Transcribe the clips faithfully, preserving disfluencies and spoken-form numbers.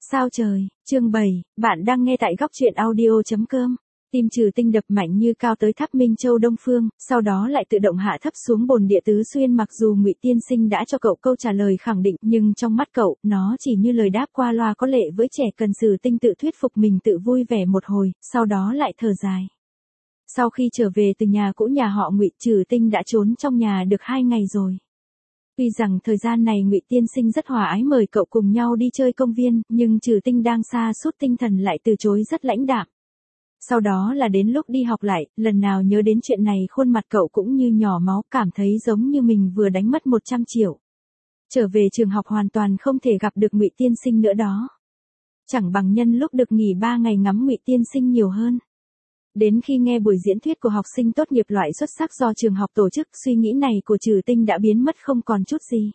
Sao trời, chương bảy, bạn đang nghe tại góc truyện audio.com. Tim Trừ Tinh đập mạnh như cao tới tháp Minh Châu Đông Phương, sau đó lại tự động hạ thấp xuống bồn địa tứ xuyên. Mặc dù Ngụy Tiên Sinh đã cho cậu câu trả lời khẳng định, nhưng trong mắt cậu, nó chỉ như lời đáp qua loa có lệ với trẻ cần. Trừ Tinh tự thuyết phục mình tự vui vẻ một hồi, sau đó lại thở dài. Sau khi trở về từ nhà cũ nhà họ Ngụy, Trừ Tinh đã trốn trong nhà được hai ngày rồi. Tuy rằng thời gian này Ngụy Tiên Sinh rất hòa ái mời cậu cùng nhau đi chơi công viên, nhưng Trừ Tinh đang sa sút tinh thần lại từ chối rất lãnh đạm. Sau đó là đến lúc đi học lại, lần nào nhớ đến chuyện này khuôn mặt cậu cũng như nhỏ máu, cảm thấy giống như mình vừa đánh mất một trăm triệu. Trở về trường học hoàn toàn không thể gặp được Ngụy Tiên Sinh nữa đó. Chẳng bằng nhân lúc được nghỉ ba ngày ngắm Ngụy Tiên Sinh nhiều hơn. Đến khi nghe buổi diễn thuyết của học sinh tốt nghiệp loại xuất sắc do trường học tổ chức, suy nghĩ này của Trừ Tinh đã biến mất không còn chút gì.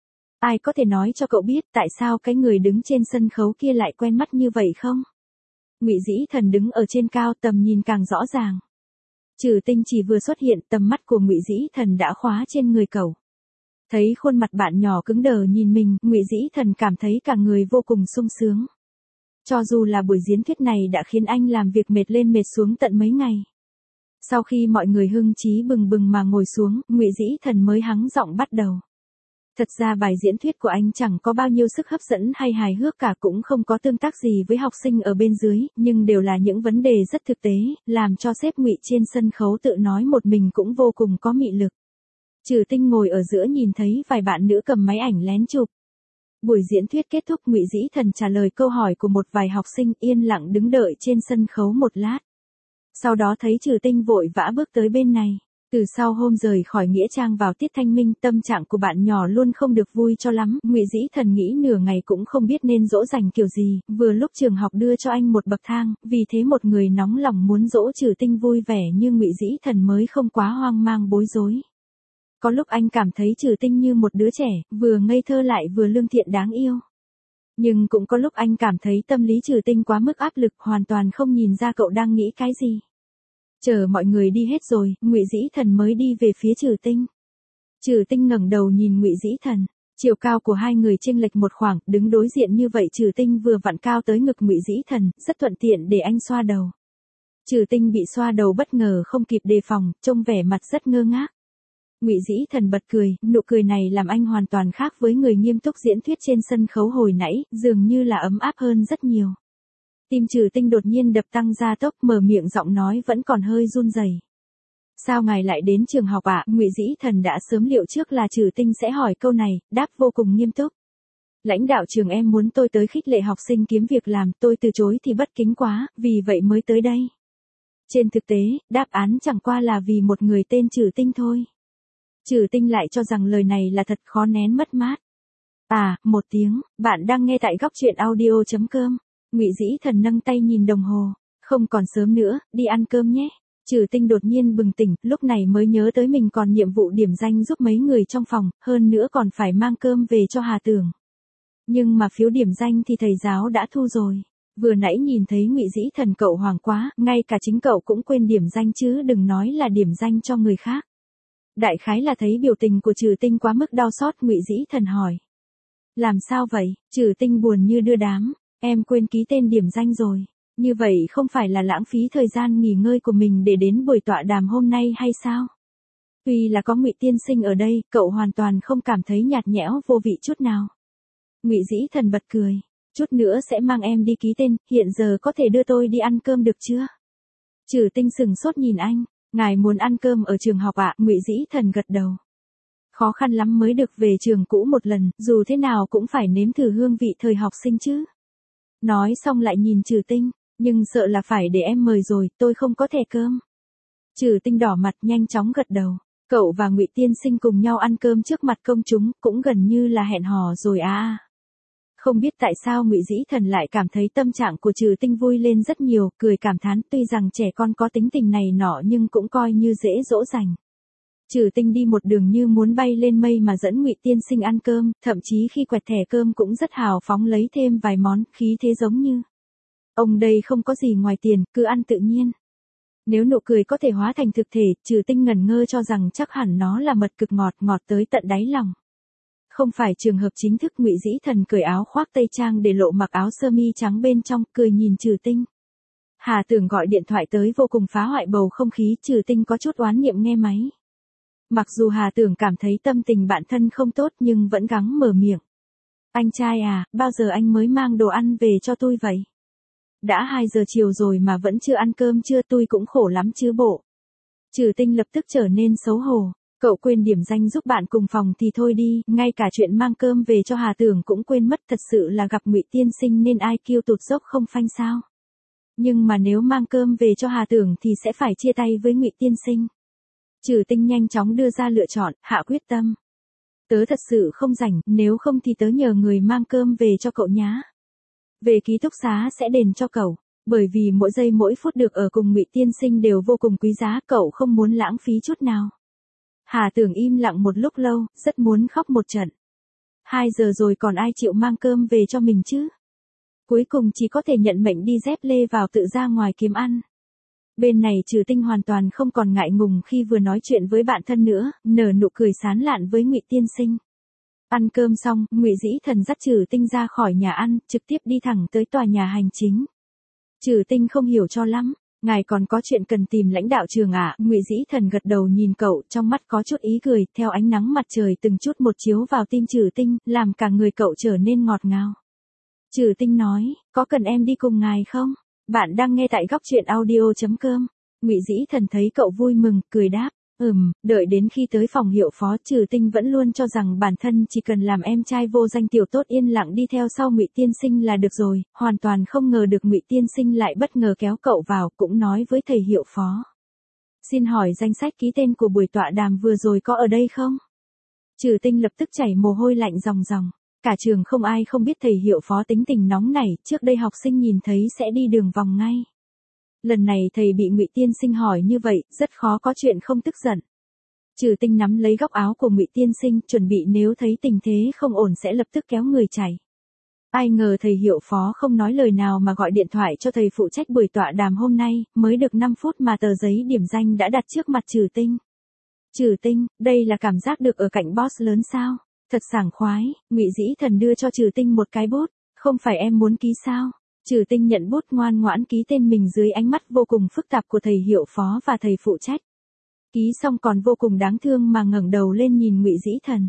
Ai có thể nói cho cậu biết tại sao cái người đứng trên sân khấu kia lại quen mắt như vậy không? Ngụy Dĩ Thần đứng ở trên cao, tầm nhìn càng rõ ràng. Trừ Tinh chỉ vừa xuất hiện, tầm mắt của Ngụy Dĩ Thần đã khóa trên người cậu. Thấy khuôn mặt bạn nhỏ cứng đờ nhìn mình, Ngụy Dĩ Thần cảm thấy cả người vô cùng sung sướng. Cho dù là buổi diễn thuyết này đã khiến anh làm việc mệt lên mệt xuống tận mấy ngày. Sau khi mọi người hưng trí bừng bừng mà ngồi xuống, Ngụy Dĩ Thần mới hắng giọng bắt đầu. Thật ra bài diễn thuyết của anh chẳng có bao nhiêu sức hấp dẫn hay hài hước cả, cũng không có tương tác gì với học sinh ở bên dưới, nhưng đều là những vấn đề rất thực tế, làm cho sếp Ngụy trên sân khấu tự nói một mình cũng vô cùng có mị lực. Trừ Tinh ngồi ở giữa nhìn thấy vài bạn nữ cầm máy ảnh lén chụp. Buổi diễn thuyết kết thúc, Ngụy Dĩ Thần trả lời câu hỏi của một vài học sinh, yên lặng đứng đợi trên sân khấu một lát. Sau đó thấy Trừ Tinh vội vã bước tới bên này. Từ sau hôm rời khỏi Nghĩa Trang vào tiết thanh minh, tâm trạng của bạn nhỏ luôn không được vui cho lắm. Ngụy Dĩ Thần nghĩ nửa ngày cũng không biết nên dỗ dành kiểu gì. Vừa lúc trường học đưa cho anh một bậc thang, vì thế một người nóng lòng muốn dỗ Trừ Tinh vui vẻ như Ngụy Dĩ Thần mới không quá hoang mang bối rối. Có lúc anh cảm thấy Trừ Tinh như một đứa trẻ, vừa ngây thơ lại vừa lương thiện đáng yêu. Nhưng cũng có lúc anh cảm thấy tâm lý Trừ Tinh quá mức áp lực, hoàn toàn không nhìn ra cậu đang nghĩ cái gì. Chờ mọi người đi hết rồi, Ngụy Dĩ Thần mới đi về phía Trừ Tinh. Trừ Tinh ngẩng đầu nhìn Ngụy Dĩ Thần, chiều cao của hai người chênh lệch một khoảng, đứng đối diện như vậy Trừ Tinh vừa vặn cao tới ngực Ngụy Dĩ Thần, rất thuận tiện để anh xoa đầu. Trừ Tinh bị xoa đầu bất ngờ không kịp đề phòng, trông vẻ mặt rất ngơ ngác. Ngụy Dĩ Thần bật cười, nụ cười này làm anh hoàn toàn khác với người nghiêm túc diễn thuyết trên sân khấu hồi nãy, dường như là ấm áp hơn rất nhiều. Tim Trừ Tinh đột nhiên đập tăng gia tốc, mở miệng giọng nói vẫn còn hơi run rẩy. Sao ngài lại đến trường học ạ? À? Ngụy Dĩ Thần đã sớm liệu trước là Trừ Tinh sẽ hỏi câu này, đáp vô cùng nghiêm túc. Lãnh đạo trường em muốn tôi tới khích lệ học sinh kiếm việc làm, tôi từ chối thì bất kính quá, vì vậy mới tới đây. Trên thực tế, đáp án chẳng qua là vì một người tên Trừ Tinh thôi. Trừ Tinh lại cho rằng lời này là thật, khó nén mất mát. À, một tiếng, bạn đang nghe tại góc truyện audio.com. Ngụy Dĩ Thần nâng tay nhìn đồng hồ, không còn sớm nữa, đi ăn cơm nhé. Trừ Tinh đột nhiên bừng tỉnh, lúc này mới nhớ tới mình còn nhiệm vụ điểm danh giúp mấy người trong phòng, hơn nữa còn phải mang cơm về cho Hà Tưởng. Nhưng mà phiếu điểm danh thì thầy giáo đã thu rồi. Vừa nãy nhìn thấy Ngụy Dĩ Thần cậu hoảng quá, ngay cả chính cậu cũng quên điểm danh chứ đừng nói là điểm danh cho người khác. Đại khái là thấy biểu tình của Trừ Tinh quá mức đau xót, Ngụy Dĩ Thần hỏi. Làm sao vậy? Trừ Tinh buồn như đưa đám. Em quên ký tên điểm danh rồi. Như vậy không phải là lãng phí thời gian nghỉ ngơi của mình để đến buổi tọa đàm hôm nay hay sao? Tuy là có Ngụy Tiên Sinh ở đây, cậu hoàn toàn không cảm thấy nhạt nhẽo vô vị chút nào. Ngụy Dĩ Thần bật cười. Chút nữa sẽ mang em đi ký tên, hiện giờ có thể đưa tôi đi ăn cơm được chưa? Trừ Tinh sừng sốt nhìn anh. Ngài muốn ăn cơm ở trường học ạ? À? Ngụy Dĩ Thần gật đầu. Khó khăn lắm mới được về trường cũ một lần, dù thế nào cũng phải nếm thử hương vị thời học sinh chứ. Nói xong lại nhìn Trừ Tinh, nhưng sợ là phải để em mời rồi, tôi không có thẻ cơm. Trừ Tinh đỏ mặt nhanh chóng gật đầu. Cậu và Ngụy Tiên Sinh cùng nhau ăn cơm trước mặt công chúng, cũng gần như là hẹn hò rồi à. Không biết tại sao Ngụy Dĩ Thần lại cảm thấy tâm trạng của Trừ Tinh vui lên rất nhiều, cười cảm thán, tuy rằng trẻ con có tính tình này nọ nhưng cũng coi như dễ dỗ dành. Trừ Tinh đi một đường như muốn bay lên mây mà dẫn Ngụy Tiên Sinh ăn cơm, thậm chí khi quẹt thẻ cơm cũng rất hào phóng lấy thêm vài món, khí thế giống như ông đây không có gì ngoài tiền, cứ ăn tự nhiên. Nếu nụ cười có thể hóa thành thực thể, Trừ Tinh ngẩn ngơ cho rằng chắc hẳn nó là mật cực ngọt, ngọt tới tận đáy lòng. Không phải trường hợp chính thức. Ngụy Dĩ Thần cởi áo khoác tây trang để lộ mặc áo sơ mi trắng bên trong, cười nhìn Trừ Tinh. Hà Tưởng gọi điện thoại tới vô cùng phá hoại bầu không khí. Trừ Tinh có chút oán niệm nghe máy. Mặc dù Hà Tưởng cảm thấy tâm tình bạn thân không tốt nhưng vẫn gắng mở miệng. Anh trai à, bao giờ anh mới mang đồ ăn về cho tôi vậy? Đã hai giờ chiều rồi mà vẫn chưa ăn cơm chưa, tôi cũng khổ lắm chứ bộ. Trừ Tinh lập tức trở nên xấu hổ. Cậu quên điểm danh giúp bạn cùng phòng thì thôi đi, ngay cả chuyện mang cơm về cho Hà Tưởng cũng quên mất, thật sự là gặp Ngụy tiên sinh nên i kiu tụt dốc không phanh sao. Nhưng mà nếu mang cơm về cho Hà Tưởng thì sẽ phải chia tay với Ngụy tiên sinh. Trừ Tinh nhanh chóng đưa ra lựa chọn, hạ quyết tâm. Tớ thật sự không rảnh, nếu không thì tớ nhờ người mang cơm về cho cậu nhá. Về ký túc xá sẽ đền cho cậu, bởi vì mỗi giây mỗi phút được ở cùng Ngụy tiên sinh đều vô cùng quý giá, cậu không muốn lãng phí chút nào. Hà Tưởng im lặng một lúc lâu, rất muốn khóc một trận. Hai giờ rồi còn ai chịu mang cơm về cho mình chứ? Cuối cùng chỉ có thể nhận mệnh đi dép lê vào tự ra ngoài kiếm ăn. Bên này Trừ Tinh hoàn toàn không còn ngại ngùng khi vừa nói chuyện với bạn thân nữa, nở nụ cười sán lạn với Ngụy tiên sinh. Ăn cơm xong, Ngụy Dĩ Thần dắt Trừ Tinh ra khỏi nhà ăn, trực tiếp đi thẳng tới tòa nhà hành chính. Trừ Tinh không hiểu cho lắm, ngài còn có chuyện cần tìm lãnh đạo trường ạ? À? Ngụy Dĩ Thần gật đầu nhìn cậu, trong mắt có chút ý cười, theo ánh nắng mặt trời từng chút một chiếu vào tim Trừ Tinh, làm cả người cậu trở nên ngọt ngào. Trừ Tinh nói, có cần em đi cùng ngài không? Bạn đang nghe tại góc truyện audio chấm com. Ngụy Dĩ Thần thấy cậu vui mừng, cười đáp, ừm, đợi đến khi tới phòng hiệu phó. Trừ Tinh vẫn luôn cho rằng bản thân chỉ cần làm em trai vô danh tiểu tốt yên lặng đi theo sau Ngụy tiên sinh là được rồi, hoàn toàn không ngờ được Ngụy tiên sinh lại bất ngờ kéo cậu vào, cũng nói với thầy hiệu phó. Xin hỏi danh sách ký tên của buổi tọa đàm vừa rồi có ở đây không? Trừ Tinh lập tức chảy mồ hôi lạnh ròng ròng. Cả trường không ai không biết thầy hiệu phó tính tình nóng nảy, trước đây học sinh nhìn thấy sẽ đi đường vòng ngay. Lần này thầy bị Ngụy tiên sinh hỏi như vậy, rất khó có chuyện không tức giận. Trừ Tinh nắm lấy góc áo của Ngụy tiên sinh, chuẩn bị nếu thấy tình thế không ổn sẽ lập tức kéo người chạy. Ai ngờ thầy hiệu phó không nói lời nào mà gọi điện thoại cho thầy phụ trách buổi tọa đàm hôm nay, mới được năm phút mà tờ giấy điểm danh đã đặt trước mặt Trừ Tinh. Trừ Tinh, đây là cảm giác được ở cạnh boss lớn sao? Thật sảng khoái. Ngụy Dĩ Thần đưa cho Trừ Tinh một cái bút, không phải em muốn ký sao? Trừ Tinh nhận bút ngoan ngoãn ký tên mình dưới ánh mắt vô cùng phức tạp của thầy hiệu phó và thầy phụ trách. Ký xong còn vô cùng đáng thương mà ngẩng đầu lên nhìn Ngụy Dĩ Thần.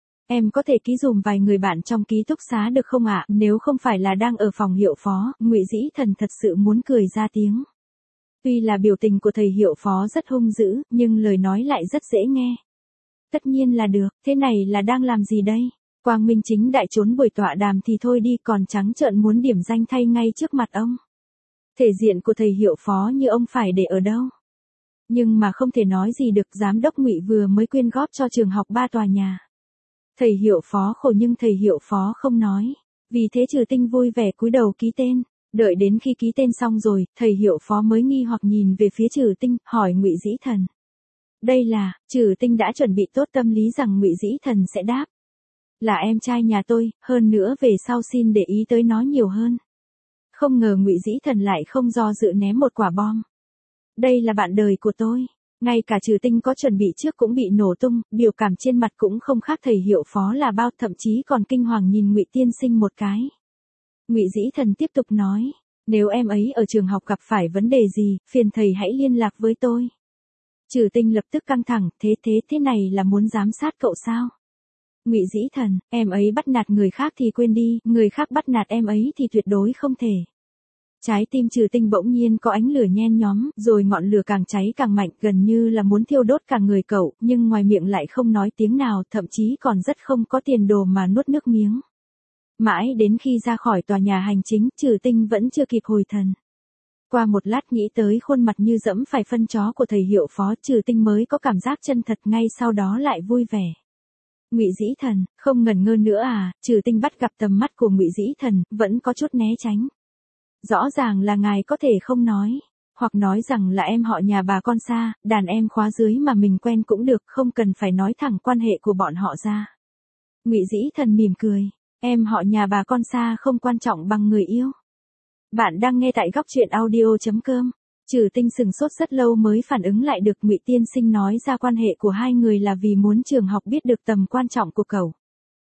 Em có thể ký dùm vài người bạn trong ký túc xá được không ạ? Nếu không phải là đang ở phòng hiệu phó, Ngụy Dĩ Thần thật sự muốn cười ra tiếng. Tuy là biểu tình của thầy hiệu phó rất hung dữ, nhưng lời nói lại rất dễ nghe. Tất nhiên là được, thế này là đang làm gì đây? Quang minh chính đại trốn buổi tọa đàm thì thôi đi, còn trắng trợn muốn điểm danh thay ngay trước mặt ông. Thể diện của thầy hiệu phó như ông phải để ở đâu? Nhưng mà không thể nói gì được, giám đốc Ngụy vừa mới quyên góp cho trường học ba tòa nhà. Thầy hiệu phó khổ nhưng thầy hiệu phó không nói. Vì thế Trừ Tinh vui vẻ cúi đầu ký tên. Đợi đến khi ký tên xong rồi, thầy hiệu phó mới nghi hoặc nhìn về phía Trừ Tinh, hỏi Ngụy Dĩ Thần. Đây là, Trừ Tinh đã chuẩn bị tốt tâm lý rằng Ngụy Dĩ Thần sẽ đáp. Là em trai nhà tôi, hơn nữa về sau xin để ý tới nó nhiều hơn. Không ngờ Ngụy Dĩ Thần lại không do dự ném một quả bom. Đây là bạn đời của tôi. Ngay cả Trừ Tinh có chuẩn bị trước cũng bị nổ tung, biểu cảm trên mặt cũng không khác thầy hiệu phó là bao, thậm chí còn kinh hoàng nhìn Ngụy tiên sinh một cái. Ngụy Dĩ Thần tiếp tục nói, nếu em ấy ở trường học gặp phải vấn đề gì, phiền thầy hãy liên lạc với tôi. Trừ Tinh lập tức căng thẳng, thế thế thế này là muốn giám sát cậu sao? Ngụy Dĩ Thần, em ấy bắt nạt người khác thì quên đi, người khác bắt nạt em ấy thì tuyệt đối không thể. Trái tim Trừ Tinh bỗng nhiên có ánh lửa nhen nhóm, rồi ngọn lửa càng cháy càng mạnh, gần như là muốn thiêu đốt cả người cậu, nhưng ngoài miệng lại không nói tiếng nào, thậm chí còn rất không có tiền đồ mà nuốt nước miếng. Mãi đến khi ra khỏi tòa nhà hành chính, Trừ Tinh vẫn chưa kịp hồi thần. Qua một lát nghĩ tới khuôn mặt như dẫm phải phân chó của thầy hiệu phó, Trừ Tinh mới có cảm giác chân thật, ngay sau đó lại vui vẻ. Ngụy Dĩ Thần, không ngần ngơ nữa à? Trừ Tinh bắt gặp tầm mắt của Ngụy Dĩ Thần, vẫn có chút né tránh. Rõ ràng là ngài có thể không nói, hoặc nói rằng là em họ nhà bà con xa, đàn em khóa dưới mà mình quen cũng được, không cần phải nói thẳng quan hệ của bọn họ ra. Ngụy Dĩ Thần mỉm cười, em họ nhà bà con xa không quan trọng bằng người yêu. Bạn đang nghe tại góc truyện audio chấm com. Trừ Tinh sừng sốt rất lâu mới phản ứng lại được Ngụy tiên sinh nói ra quan hệ của hai người là vì muốn trường học biết được tầm quan trọng của cậu.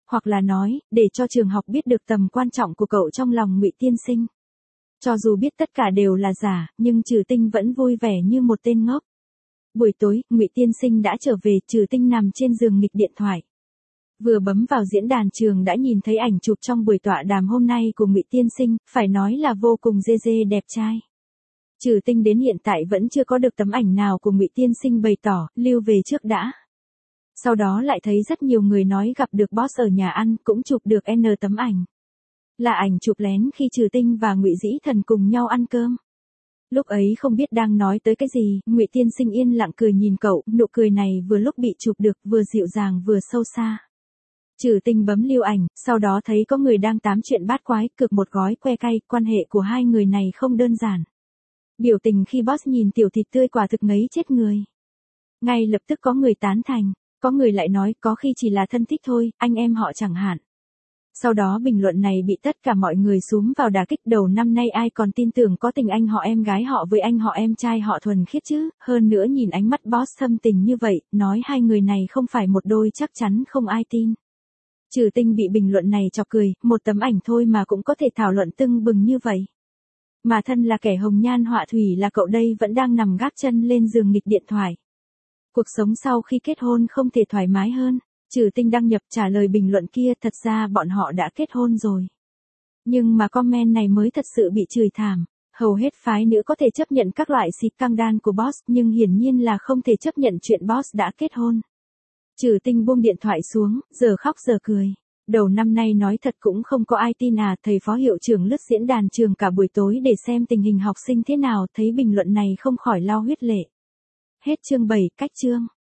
hoặc là nói, để cho trường học biết được tầm quan trọng của cậu trong lòng Ngụy Tiên Sinh. Cho dù biết tất cả đều là giả, nhưng Trừ Tinh vẫn vui vẻ như một tên ngốc. Buổi tối, Ngụy Tiên Sinh đã trở về, Trừ Tinh nằm trên giường nghịch điện thoại. Vừa bấm vào diễn đàn trường đã nhìn thấy ảnh chụp trong buổi tọa đàm hôm nay của Ngụy Tiên Sinh, phải nói là vô cùng dê dê đẹp trai. Trừ Tinh đến hiện tại vẫn chưa có được tấm ảnh nào của Ngụy Tiên Sinh bày tỏ, lưu về trước đã. Sau đó lại thấy rất nhiều người nói gặp được boss ở nhà ăn, cũng chụp được N tấm ảnh. Là ảnh chụp lén khi Trừ Tinh và Ngụy Dĩ Thần cùng nhau ăn cơm. Lúc ấy không biết đang nói tới cái gì, Ngụy Tiên Sinh yên lặng cười nhìn cậu, nụ cười này vừa lúc bị chụp được, vừa dịu dàng vừa sâu xa. Trừ Tinh bấm lưu ảnh, sau đó thấy có người đang tám chuyện bát quái, cực một gói que cay, quan hệ của hai người này không đơn giản. Biểu tình khi boss nhìn tiểu thịt tươi quả thực ngấy chết người. Ngay lập tức có người tán thành, có người lại nói có khi chỉ là thân thích thôi, anh em họ chẳng hạn. Sau đó bình luận này bị tất cả mọi người xúm vào đả kích. Đầu năm nay ai còn tin tưởng có tình anh họ em gái họ với anh họ em trai họ thuần khiết chứ, hơn nữa nhìn ánh mắt boss thâm tình như vậy, nói hai người này không phải một đôi chắc chắn không ai tin. Trừ Tinh bị bình luận này chọc cười, một tấm ảnh thôi mà cũng có thể thảo luận tưng bừng như vậy. Mà thân là kẻ hồng nhan họa thủy là cậu đây vẫn đang nằm gác chân lên giường nghịch điện thoại. Cuộc sống sau khi kết hôn không thể thoải mái hơn. Trừ Tinh đăng nhập trả lời bình luận kia, thật ra bọn họ đã kết hôn rồi. Nhưng mà comment này mới thật sự bị chửi thảm. Hầu hết phái nữ có thể chấp nhận các loại xịt căng đan của boss, nhưng hiển nhiên là không thể chấp nhận chuyện boss đã kết hôn. Trừ Tinh buông điện thoại xuống, giờ khóc giờ cười. Đầu năm nay nói thật cũng không có ai tin à, thầy phó hiệu trưởng lướt diễn đàn trường cả buổi tối để xem tình hình học sinh thế nào, thấy bình luận này không khỏi lau huyết lệ. Hết chương bảy, cách chương.